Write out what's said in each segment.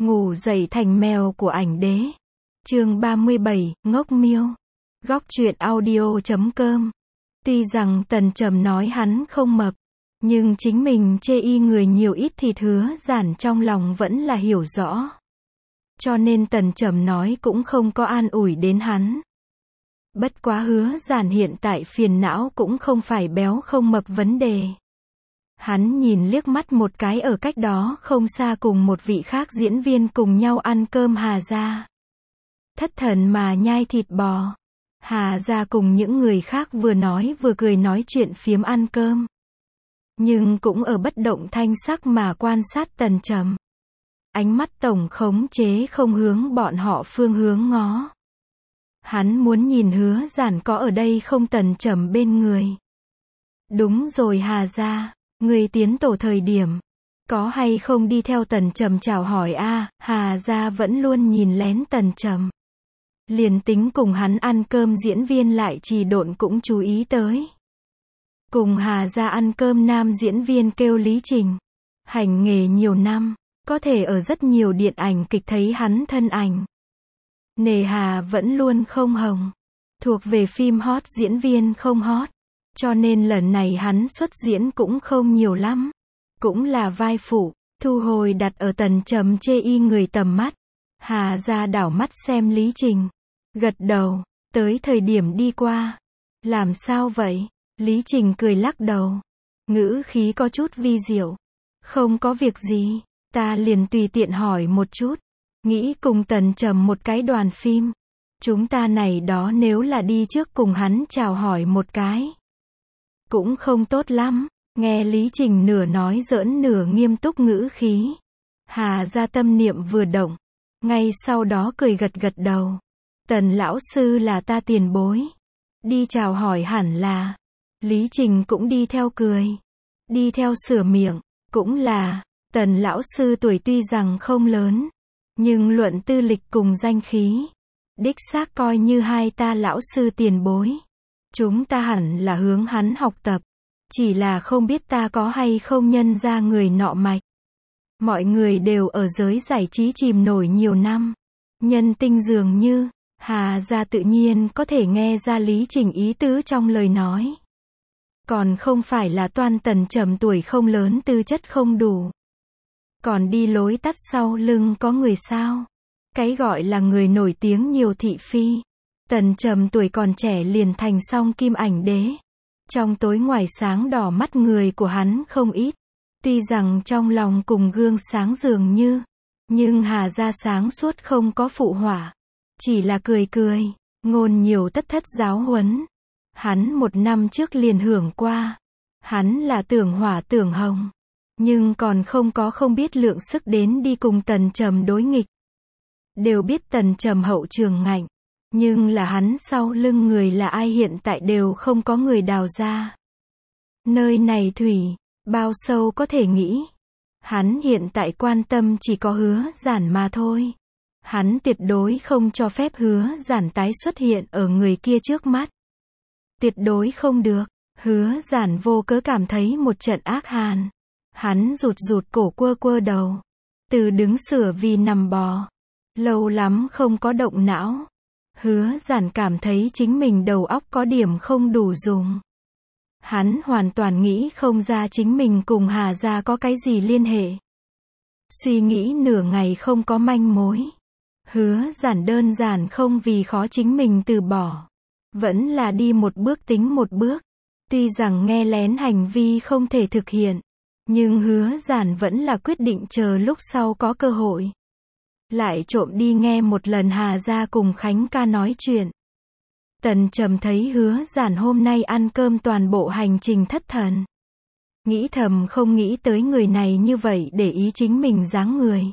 Ngủ dậy thành mèo của ảnh đế. Chương 37, Ngốc Miêu. Góc truyện audio.com. Tuy rằng Tần Trầm nói hắn không mập, nhưng chính mình chê y người nhiều ít thịt Hứa Giản trong lòng vẫn là hiểu rõ. Cho nên Tần Trầm nói cũng không có an ủi đến hắn. Bất quá Hứa Giản hiện tại phiền não cũng không phải béo không mập vấn đề. Hắn nhìn liếc mắt một cái ở cách đó không xa cùng một vị khác diễn viên cùng nhau ăn cơm Hà Gia. Thất thần mà nhai thịt bò. Hà Gia cùng những người khác vừa nói vừa cười nói chuyện phiếm ăn cơm. Nhưng cũng ở bất động thanh sắc mà quan sát Tần Trầm. Ánh mắt tổng khống chế không hướng bọn họ phương hướng ngó. Hắn muốn nhìn Hứa Giản có ở đây không Tần Trầm bên người. Đúng rồi Hà Gia, người tiến tổ thời điểm, có hay không đi theo Tần Trầm chào hỏi a? Hà Gia vẫn luôn nhìn lén Tần Trầm. Liền tính cùng hắn ăn cơm diễn viên lại trì độn cũng chú ý tới. Cùng Hà Gia ăn cơm nam diễn viên kêu Lý Trình. Hành nghề nhiều năm, có thể ở rất nhiều điện ảnh kịch thấy hắn thân ảnh. Nề hà vẫn luôn không hồng. Thuộc về phim hot diễn viên không hot. Cho nên lần này hắn xuất diễn cũng không nhiều lắm. Cũng là vai phụ, thu hồi đặt ở Tần Trầm chê y người tầm mắt. Hà Gia đảo mắt xem Lý Trình. Gật đầu, tới thời điểm đi qua. Làm sao vậy? Lý Trình cười lắc đầu. Ngữ khí có chút vi diệu. Không có việc gì, ta liền tùy tiện hỏi một chút. Nghĩ cùng Tần Trầm một cái đoàn phim. Chúng ta này đó nếu là đi trước cùng hắn chào hỏi một cái. Cũng không tốt lắm. Nghe Lý Trình nửa nói giỡn nửa nghiêm túc ngữ khí. Hà Gia tâm niệm vừa động. Ngay sau đó cười gật gật đầu. Tần lão sư là ta tiền bối. Đi chào hỏi hẳn là. Lý Trình cũng đi theo cười. Đi theo sửa miệng. Cũng là. Tần lão sư tuổi tuy rằng không lớn. Nhưng luận tư lịch cùng danh khí. Đích xác coi như hai ta lão sư tiền bối. Chúng ta hẳn là hướng hắn học tập. Chỉ là không biết ta có hay không nhân ra người nọ mạch. Mọi người đều ở giới giải trí chìm nổi nhiều năm. Nhân tinh dường như, Hà Gia tự nhiên có thể nghe ra Lý Trình ý tứ trong lời nói. Còn không phải là toan Tần Trầm tuổi không lớn tư chất không đủ. Còn đi lối tắt sau lưng có người sao? Cái gọi là người nổi tiếng nhiều thị phi. Tần Trầm tuổi còn trẻ liền thành song kim ảnh đế. Trong tối ngoài sáng đỏ mắt người của hắn không ít. Tuy rằng trong lòng cùng gương sáng dường như. Nhưng Hà Gia sáng suốt không có phụ họa. Chỉ là cười cười. Ngôn nhiều tất thất giáo huấn. Hắn một năm trước liền hưởng qua. Hắn là tưởng hỏa tưởng hồng. Nhưng còn không biết lượng sức đến đi cùng Tần Trầm đối nghịch. Đều biết Tần Trầm hậu trường ngạnh. Nhưng là hắn sau lưng người là ai hiện tại đều không có người đào ra. Nơi này thủy, bao sâu có thể nghĩ. Hắn hiện tại quan tâm chỉ có Hứa Giản mà thôi. Hắn tuyệt đối không cho phép Hứa Giản tái xuất hiện ở người kia trước mắt. Tuyệt đối không được. Hứa Giản vô cớ cảm thấy một trận ác hàn. Hắn rụt cổ quơ đầu. Từ đứng sửa vì nằm bò. Lâu lắm không có động não. Hứa Giản cảm thấy chính mình đầu óc có điểm không đủ dùng. Hắn hoàn toàn nghĩ không ra chính mình cùng Hà Gia có cái gì liên hệ. Suy nghĩ nửa ngày không có manh mối. Hứa Giản đơn giản không vì khó chính mình từ bỏ. Vẫn là đi một bước tính một bước. Tuy rằng nghe lén hành vi không thể thực hiện. Nhưng Hứa Giản vẫn là quyết định chờ lúc sau có cơ hội. Lại trộm đi nghe một lần Hà Gia cùng Khánh ca nói chuyện. Tần Trầm thấy Hứa Giản hôm nay ăn cơm toàn bộ hành trình thất thần. Nghĩ thầm không nghĩ tới người này như vậy để ý chính mình dáng người.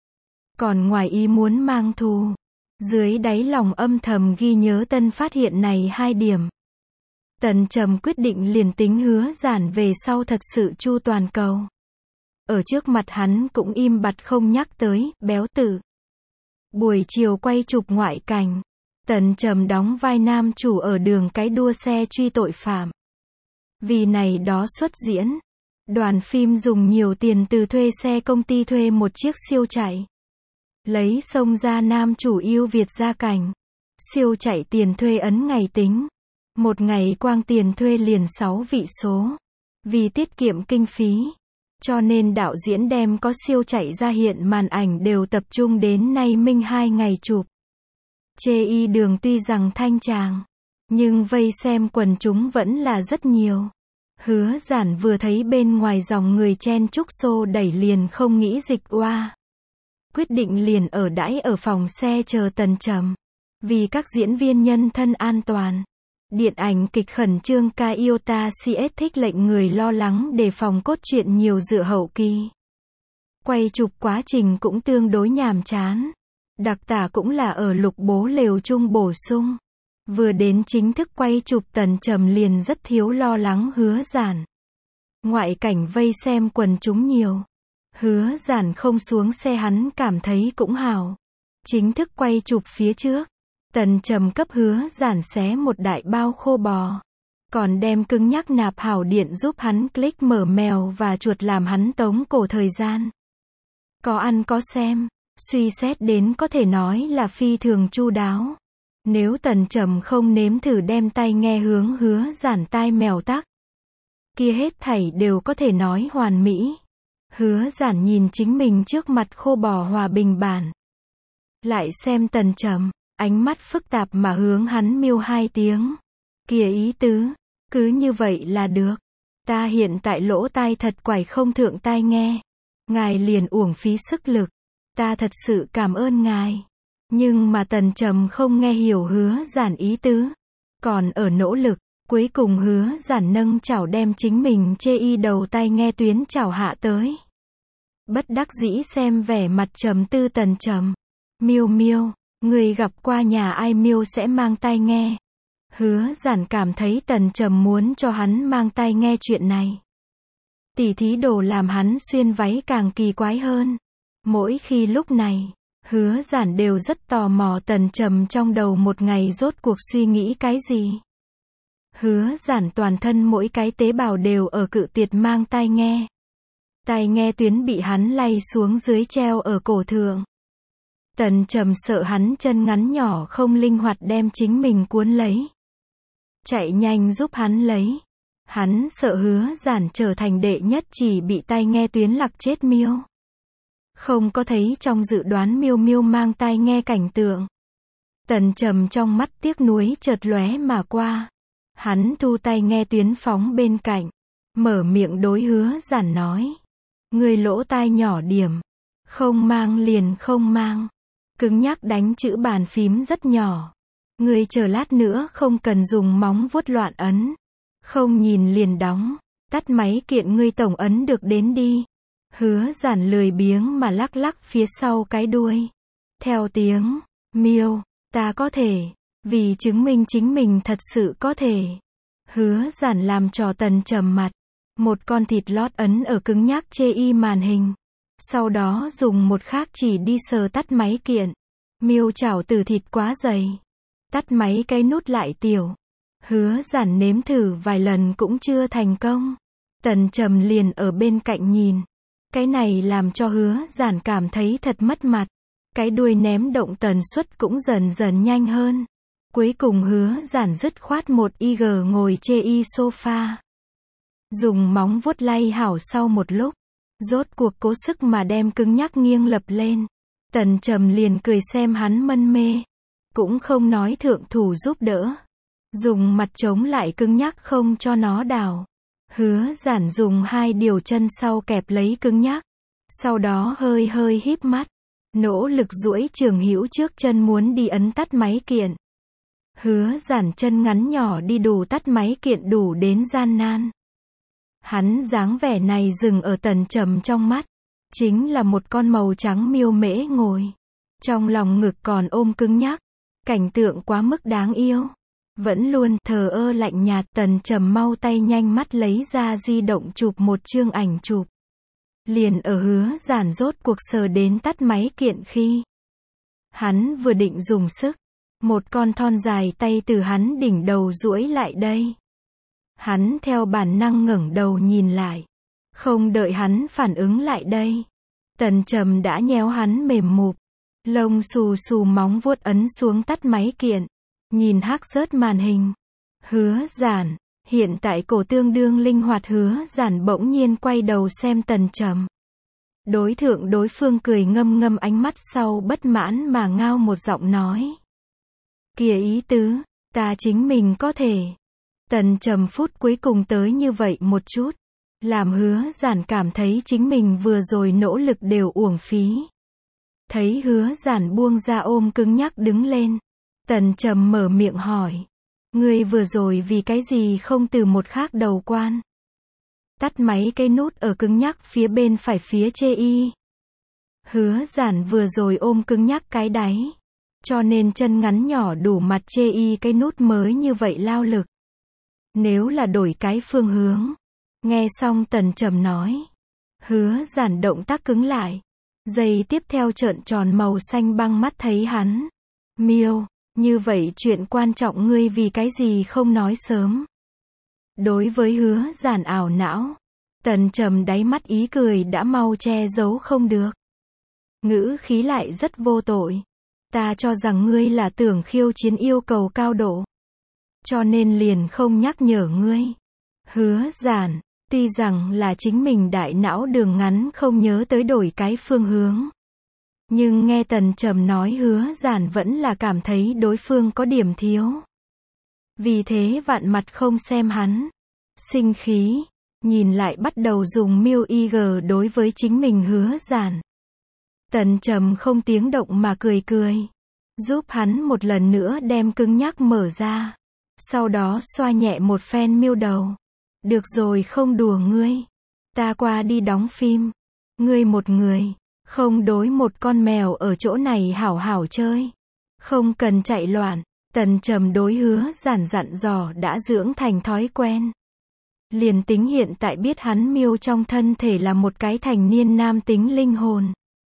Còn ngoài ý muốn mang thù. Dưới đáy lòng âm thầm ghi nhớ tân phát hiện này hai điểm. Tần Trầm quyết định liền tính Hứa Giản về sau thật sự chu toàn cầu. Ở trước mặt hắn cũng im bặt không nhắc tới, béo tử. Buổi chiều quay chụp ngoại cảnh. Tần Trầm đóng vai nam chủ ở đường cái đua xe truy tội phạm. Vì này đó xuất diễn. Đoàn phim dùng nhiều tiền từ thuê xe công ty thuê một chiếc siêu chạy. Lấy xông ra nam chủ yêu Việt gia cảnh. Siêu chạy tiền thuê ấn ngày tính. Một ngày quang tiền thuê liền 6 vị số. Vì tiết kiệm kinh phí. Cho nên đạo diễn đem có siêu chạy ra hiện màn ảnh đều tập trung đến nay minh 2 ngày chụp. Chê y đường tuy rằng thanh tràng. Nhưng vây xem quần chúng vẫn là rất nhiều. Hứa Giản vừa thấy bên ngoài dòng người chen chúc xô đẩy liền không nghĩ dịch oa. Quyết định liền ở đãi ở phòng xe chờ Tần Trầm. Vì các diễn viên nhân thân an toàn. Điện ảnh kịch khẩn trương Kaiota CS thích lệnh người lo lắng đề phòng cốt truyện nhiều dựa hậu kỳ. Quay chụp quá trình cũng tương đối nhàm chán. Đặc tả cũng là ở Lục Bố lều chung bổ sung. Vừa đến chính thức quay chụp Tần Trầm liền rất thiếu lo lắng Hứa Giản. Ngoại cảnh vây xem quần chúng nhiều. Hứa Giản không xuống xe hắn cảm thấy cũng hào. Chính thức quay chụp phía trước. Tần Trầm cấp Hứa Giản xé một đại bao khô bò. Còn đem cứng nhắc nạp hảo điện giúp hắn click mở mèo và chuột làm hắn tống cổ thời gian. Có ăn có xem. Suy xét đến có thể nói là phi thường chu đáo. Nếu Tần Trầm không nếm thử đem tai nghe hướng Hứa Giản tai mèo tắc. Kia hết thảy đều có thể nói hoàn mỹ. Hứa Giản nhìn chính mình trước mặt khô bò hòa bình bản. Lại xem Tần Trầm, ánh mắt phức tạp mà hướng hắn miêu 2 tiếng. Kia ý tứ, cứ như vậy là được. Ta hiện tại lỗ tai thật quải không thượng tai nghe. Ngài liền uổng phí sức lực. Ta thật sự cảm ơn ngài. Nhưng mà Tần Trầm không nghe hiểu Hứa Giản ý tứ. Còn ở nỗ lực, cuối cùng Hứa Giản nâng chảo đem chính mình chê y đầu tai nghe tuyến chảo hạ tới. Bất đắc dĩ xem vẻ mặt trầm tư Tần Trầm. Miêu miêu, người gặp qua nhà ai miêu sẽ mang tai nghe. Hứa Giản cảm thấy Tần Trầm muốn cho hắn mang tai nghe chuyện này. Tỉ thí đồ làm hắn xuyên váy càng kỳ quái hơn. Mỗi khi lúc này, Hứa Giản đều rất tò mò Tần Trầm trong đầu một ngày rốt cuộc suy nghĩ cái gì. Hứa Giản toàn thân mỗi cái tế bào đều ở cự tuyệt mang tai nghe. Tai nghe tuyến bị hắn lay xuống dưới treo ở cổ thượng. Tần Trầm sợ hắn chân ngắn nhỏ không linh hoạt đem chính mình cuốn lấy. Chạy nhanh giúp hắn lấy. Hắn sợ Hứa Giản trở thành đệ nhất chỉ bị tai nghe tuyến lạc chết miêu. Không có thấy trong dự đoán miêu miêu mang tai nghe cảnh tượng. Tần Trầm trong mắt tiếc nuối chợt lóe mà qua. Hắn thu tai nghe tuyến phóng bên cạnh. Mở miệng đối Hứa Giản nói. Người lỗ tai nhỏ điểm. Không mang liền không mang. Cứng nhắc đánh chữ bàn phím rất nhỏ. Người chờ lát nữa không cần dùng móng vuốt loạn ấn. Không nhìn liền đóng. Tắt máy kiện ngươi tổng ấn được đến đi. Hứa Giản lười biếng mà lắc lắc phía sau cái đuôi. Theo tiếng, miêu, ta có thể. Vì chứng minh chính mình thật sự có thể. Hứa Giản làm trò Tần Trầm mặt. Một con thịt lót ấn ở cứng nhắc chê y màn hình. Sau đó dùng một khác chỉ đi sờ tắt máy kiện. Miêu chảo từ thịt quá dày. Tắt máy cái nút lại tiểu. Hứa Giản nếm thử vài lần cũng chưa thành công. Tần Trầm liền ở bên cạnh nhìn. Cái này làm cho Hứa Giản cảm thấy thật mất mặt. Cái đuôi ném động tần suất cũng dần dần nhanh hơn. Cuối cùng Hứa Giản dứt khoát một IG ngồi chê y sofa. Dùng móng vuốt lay hảo sau một lúc. Rốt cuộc cố sức mà đem cứng nhắc nghiêng lập lên. Tần Trầm liền cười xem hắn mân mê. Cũng không nói thượng thủ giúp đỡ. Dùng mặt chống lại cứng nhắc không cho nó đảo. Hứa Giản dùng 2 điều chân sau kẹp lấy cứng nhắc. Sau đó hơi hơi híp mắt. Nỗ lực duỗi trường hữu trước chân muốn đi ấn tắt máy kiện. Hứa Giản chân ngắn nhỏ đi đủ tắt máy kiện đủ đến gian nan. Hắn dáng vẻ này dừng ở Tần Trầm trong mắt. Chính là một con màu trắng miêu mễ ngồi. Trong lòng ngực còn ôm cứng nhắc. Cảnh tượng quá mức đáng yêu. Vẫn luôn thờ ơ lạnh nhạt. Tần Trầm mau tay nhanh mắt lấy ra di động chụp một chương ảnh chụp. Liền ở Hứa Giản rốt cuộc sờ đến tắt máy kiện khi. Hắn vừa định dùng sức. Một con thon dài tay từ hắn đỉnh đầu duỗi lại đây. Hắn theo bản năng ngẩng đầu nhìn lại. Không đợi hắn phản ứng lại đây. Tần Trầm đã nhéo hắn mềm mụp. Lông xù xù móng vuốt ấn xuống tắt máy kiện. Nhìn hắc rớt màn hình. Hứa Giản. Hiện tại cổ tương đương linh hoạt Hứa Giản bỗng nhiên quay đầu xem Tần Trầm. Đối phương cười ngâm ngâm ánh mắt sau bất mãn mà ngao một giọng nói. Kìa ý tứ, ta chính mình có thể. Tần Trầm phút cuối cùng tới như vậy một chút. Làm Hứa Giản cảm thấy chính mình vừa rồi nỗ lực đều uổng phí. Thấy Hứa Giản buông ra ôm cứng nhắc đứng lên. Tần Trầm mở miệng hỏi. Ngươi vừa rồi vì cái gì không từ một khác đầu quan? Tắt máy cái nút ở cứng nhắc phía bên phải phía chê y. Hứa Giản vừa rồi ôm cứng nhắc cái đáy. Cho nên chân ngắn nhỏ đủ mặt chê y cái nút mới như vậy lao lực. Nếu là đổi cái phương hướng. Nghe xong Tần Trầm nói. Hứa Giản động tác cứng lại. Giây tiếp theo trợn tròn màu xanh băng mắt thấy hắn. Miêu, như vậy chuyện quan trọng ngươi vì cái gì không nói sớm. Đối với Hứa Giản ảo não. Tần Trầm đáy mắt ý cười đã mau che giấu không được. Ngữ khí lại rất vô tội. Ta cho rằng ngươi là tưởng khiêu chiến yêu cầu cao độ. Cho nên liền không nhắc nhở ngươi. Hứa Giản, tuy rằng là chính mình đại não đường ngắn không nhớ tới đổi cái phương hướng. Nhưng nghe Tần Trầm nói Hứa Giản vẫn là cảm thấy đối phương có điểm thiếu. Vì thế vạn mặt không xem hắn. Sinh khí, nhìn lại bắt đầu dùng Miêu IG đối với chính mình Hứa Giản. Tần Trầm không tiếng động mà cười cười. Giúp hắn một lần nữa đem cứng nhắc mở ra. Sau đó xoa nhẹ một phen Miêu đầu. Được rồi không đùa ngươi. Ta qua đi đóng phim. Ngươi một người. Không đối một con mèo ở chỗ này hảo hảo chơi. Không cần chạy loạn. Tần Trầm đối Hứa Giản dặn dò đã dưỡng thành thói quen. Liền tính hiện tại biết hắn Miêu trong thân thể là một cái thành niên nam tính linh hồn.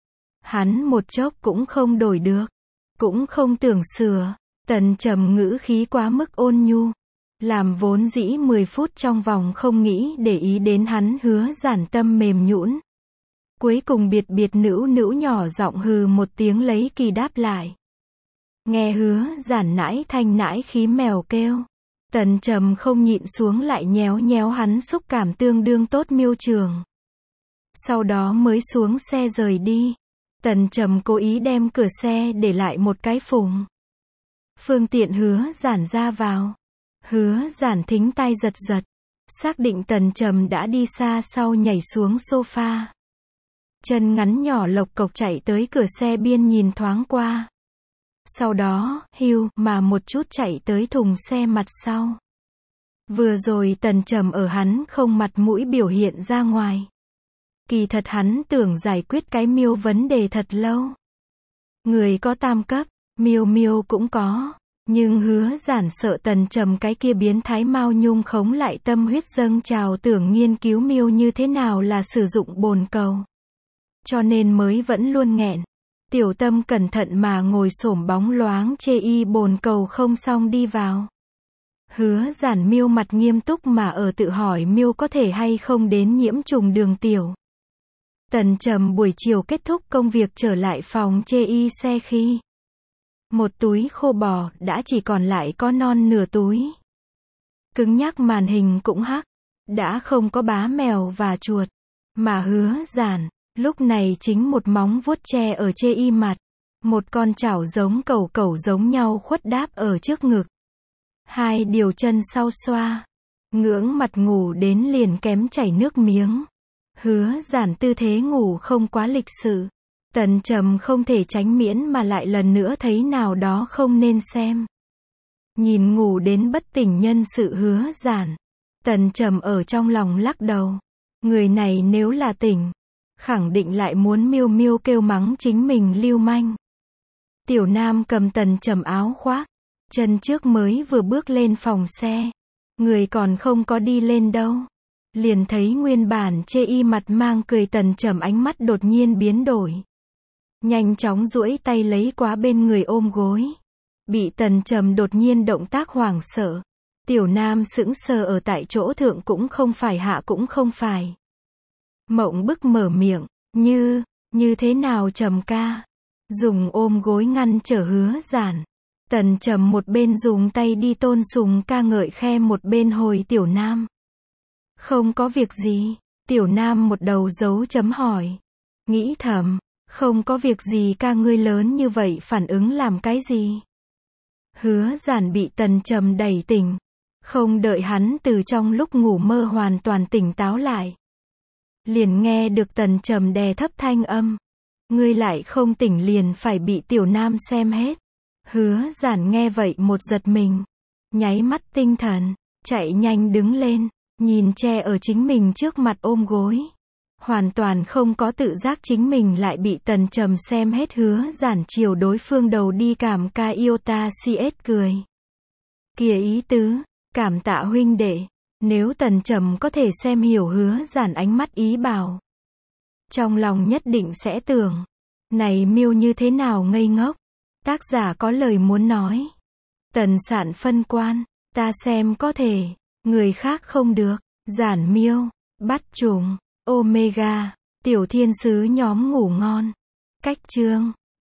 Hắn một chốc cũng không đổi được. Cũng không tưởng sửa. Tần Trầm ngữ khí quá mức ôn nhu. Làm vốn dĩ 10 phút trong vòng không nghĩ để ý đến hắn Hứa Giản tâm mềm nhũn. Cuối cùng biệt nữu nhỏ giọng hừ một tiếng lấy kỳ đáp lại. Nghe Hứa Giản nãi thanh nãi khí mèo kêu. Tần Trầm không nhịn xuống lại nhéo hắn xúc cảm tương đương tốt Miêu trường. Sau đó mới xuống xe rời đi. Tần Trầm cố ý đem cửa xe để lại một cái phùng. Phương tiện Hứa Giản ra vào. Hứa Giản thính tai giật. Xác định Tần Trầm đã đi xa sau nhảy xuống sofa. Chân ngắn nhỏ lộc cộc chạy tới cửa xe biên nhìn thoáng qua. Sau đó, hưu mà một chút chạy tới thùng xe mặt sau. Vừa rồi Tần Trầm ở hắn không mặt mũi biểu hiện ra ngoài. Kỳ thật hắn tưởng giải quyết cái Miêu vấn đề thật lâu. Người có tam cấp, Miêu cũng có. Nhưng Hứa Giản sợ Tần Trầm cái kia biến thái Mao Nhung khống lại tâm huyết dâng trào tưởng nghiên cứu Miêu như thế nào là sử dụng bồn cầu. Cho nên mới vẫn luôn nghẹn. Tiểu Tâm cẩn thận mà ngồi xổm bóng loáng chê y bồn cầu không xong đi vào. Hứa Giản Miêu mặt nghiêm túc mà ở tự hỏi Miêu có thể hay không đến nhiễm trùng đường tiểu. Tần Trầm buổi chiều kết thúc công việc trở lại phòng chê y xe khi. Một túi khô bò đã chỉ còn lại có non nửa túi. Cứng nhắc màn hình cũng hắc. Đã không có bá mèo và chuột. Mà Hứa Giản. Lúc này chính một móng vuốt che ở chê y mặt. Một con chảo giống cẩu giống nhau khuất đáp ở trước ngực. Hai điều chân sau xoa. Ngưỡng mặt ngủ đến liền kém chảy nước miếng. Hứa Giản tư thế ngủ không quá lịch sự. Tần Trầm không thể tránh miễn mà lại lần nữa thấy nào đó không nên xem. Nhìn ngủ đến bất tỉnh nhân sự Hứa Giản. Tần Trầm ở trong lòng lắc đầu. Người này nếu là tỉnh. Khẳng định lại muốn Miêu kêu mắng chính mình lưu manh. Tiểu Nam cầm Tần Trầm áo khoác. Chân trước mới vừa bước lên phòng xe. Người còn không có đi lên đâu. Liền thấy nguyên bản chê y mặt mang cười Tần Trầm ánh mắt đột nhiên biến đổi. Nhanh chóng duỗi tay lấy quá bên người ôm gối. Bị Tần Trầm đột nhiên động tác hoảng sợ. Tiểu Nam sững sờ ở tại chỗ thượng cũng không phải hạ cũng không phải. Mộng bức mở miệng, như thế nào Trầm ca? dùng ôm gối ngăn trở Hứa Giản. Tần Trầm một bên dùng tay đi tôn sùng ca ngợi khe một bên hồi Tiểu Nam. Không có việc gì. Tiểu Nam một đầu dấu chấm hỏi. Nghĩ thầm, không có việc gì ca ngươi lớn như vậy phản ứng làm cái gì? Hứa Giản bị Tần Trầm đẩy tỉnh. Không đợi hắn từ trong lúc ngủ mơ hoàn toàn tỉnh táo lại. Liền nghe được Tần Trầm đè thấp thanh âm. Ngươi lại không tỉnh liền phải bị Tiểu Nam xem hết. Hứa Giản nghe vậy một giật mình. Nháy mắt tinh thần, chạy nhanh đứng lên, nhìn che ở chính mình trước mặt ôm gối. Hoàn toàn không có tự giác chính mình lại bị Tần Trầm xem hết. Hứa Giản chiều đối phương đầu đi cảm ca iota cs cười. Kìa ý tứ, cảm tạ huynh đệ. Nếu Tần Trầm có thể xem hiểu Hứa Giản ánh mắt ý bảo, trong lòng nhất định sẽ tưởng, này miêu như thế nào ngây ngốc. Tác giả có lời muốn nói. Tần Sạn phân quan, ta xem có thể, người khác không được. Giản miêu, bắt trùng, omega, tiểu thiên sứ nhóm ngủ ngon. Cách chương